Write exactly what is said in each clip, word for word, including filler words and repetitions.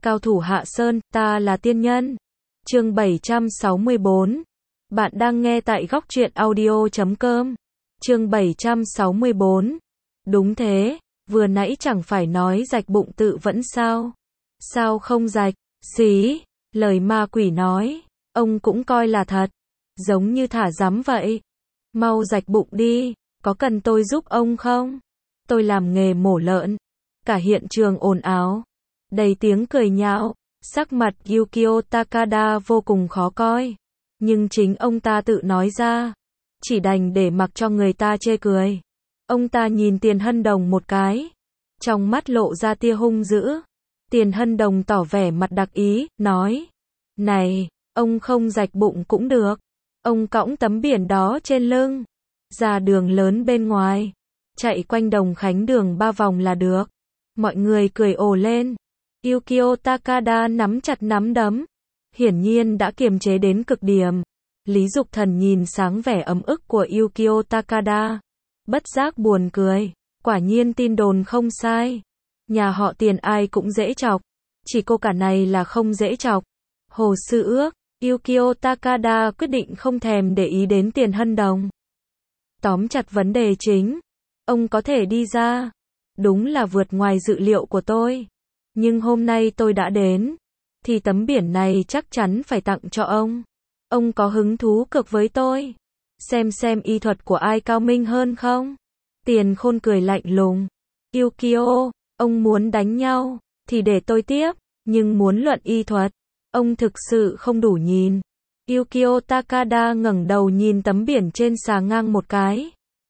Cao thủ Hạ Sơn, ta là tiên nhân. Chương bảy trăm sáu mươi bốn. Bạn đang nghe tại góc truyện audio chấm com. Chương bảy trăm sáu mươi bốn. Đúng thế, vừa nãy chẳng phải nói rạch bụng tự vẫn sao? Sao không rạch? Xí, lời ma quỷ nói, ông cũng coi là thật, giống như thả rắm vậy. Mau rạch bụng đi, có cần tôi giúp ông không? Tôi làm nghề mổ lợn. Cả hiện trường ồn ào, đầy tiếng cười nhạo, sắc mặt Yukio Takada vô cùng khó coi. Nhưng chính ông ta tự nói ra, chỉ đành để mặc cho người ta chê cười. Ông ta nhìn Tiền Hân Đồng một cái, trong mắt lộ ra tia hung dữ. Tiền Hân Đồng tỏ vẻ mặt đặc ý, nói: "Này, ông không rạch bụng cũng được. Ông cõng tấm biển đó trên lưng, ra đường lớn bên ngoài, chạy quanh Đồng Khánh đường ba vòng là được." Mọi người cười ồ lên. Yukio Takada nắm chặt nắm đấm, hiển nhiên đã kiềm chế đến cực điểm. Lý Dục Thần nhìn sáng vẻ ấm ức của Yukio Takada, bất giác buồn cười. Quả nhiên tin đồn không sai, nhà họ Tiền ai cũng dễ chọc, chỉ cô cả này là không dễ chọc. Hồ Sư Ước. Yukio Takada quyết định không thèm để ý đến Tiền Hân Đồng. Tóm chặt vấn đề chính, ông có thể đi ra, đúng là vượt ngoài dự liệu của tôi. Nhưng hôm nay tôi đã đến, thì tấm biển này chắc chắn phải tặng cho ông. Ông có hứng thú cược với tôi, xem xem y thuật của ai cao minh hơn không? Tiền Khôn cười lạnh lùng. Yukio, ông muốn đánh nhau, thì để tôi tiếp, nhưng muốn luận y thuật, ông thực sự không đủ nhìn. Yukio Takada ngẩng đầu nhìn tấm biển trên xà ngang một cái,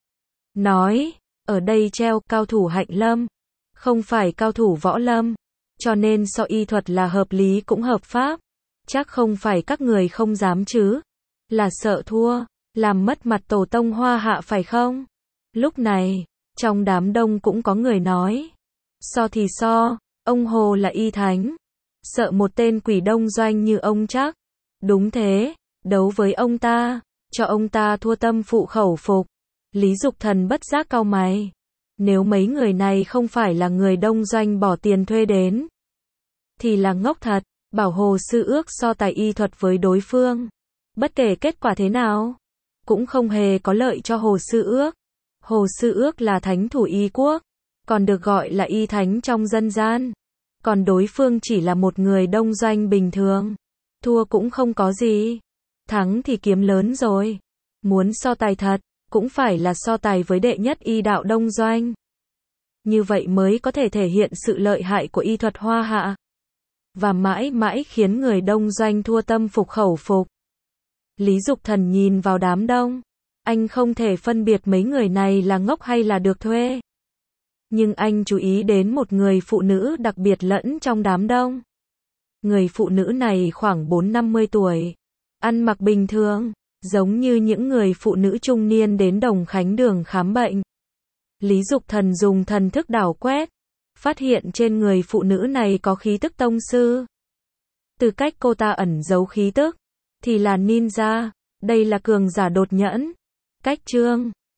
nói: "Ở đây treo cao thủ hạnh lâm, không phải cao thủ võ lâm, cho nên so y thuật là hợp lý cũng hợp pháp. Chắc không phải các người không dám chứ? Là sợ thua, làm mất mặt tổ tông Hoa Hạ phải không?" Lúc này, trong đám đông cũng có người nói: "So thì so, ông Hồ là y thánh, sợ một tên quỷ đông doanh như ông chắc?" Đúng thế, đấu với ông ta, cho ông ta thua tâm phụ khẩu phục. Lý Dục Thần bất giác cau mày. Nếu mấy người này không phải là người đông doanh bỏ tiền thuê đến, thì là ngốc thật. Bảo Hồ Sư Ước so tài y thuật với đối phương, bất kể kết quả thế nào, cũng không hề có lợi cho Hồ Sư Ước. Hồ Sư Ước là thánh thủ y quốc, còn được gọi là y thánh trong dân gian. Còn đối phương chỉ là một người đông doanh bình thường, thua cũng không có gì, thắng thì kiếm lớn rồi. Muốn so tài thật, cũng phải là so tài với đệ nhất y đạo đông doanh. Như vậy mới có thể thể hiện sự lợi hại của y thuật Hoa Hạ, và mãi mãi khiến người đông doanh thua tâm phục khẩu phục. Lý Dục Thần nhìn vào đám đông, anh không thể phân biệt mấy người này là ngốc hay là được thuê. Nhưng anh chú ý đến một người phụ nữ đặc biệt lẫn trong đám đông. Người phụ nữ này khoảng bốn năm mươi tuổi, ăn mặc bình thường, giống như những người phụ nữ trung niên đến Đồng Khánh đường khám bệnh. Lý Dục Thần dùng thần thức đảo quét, phát hiện trên người phụ nữ này có khí tức tông sư. Từ cách cô ta ẩn giấu khí tức, thì là ninja, đây là cường giả đột nhẫn. Cách chương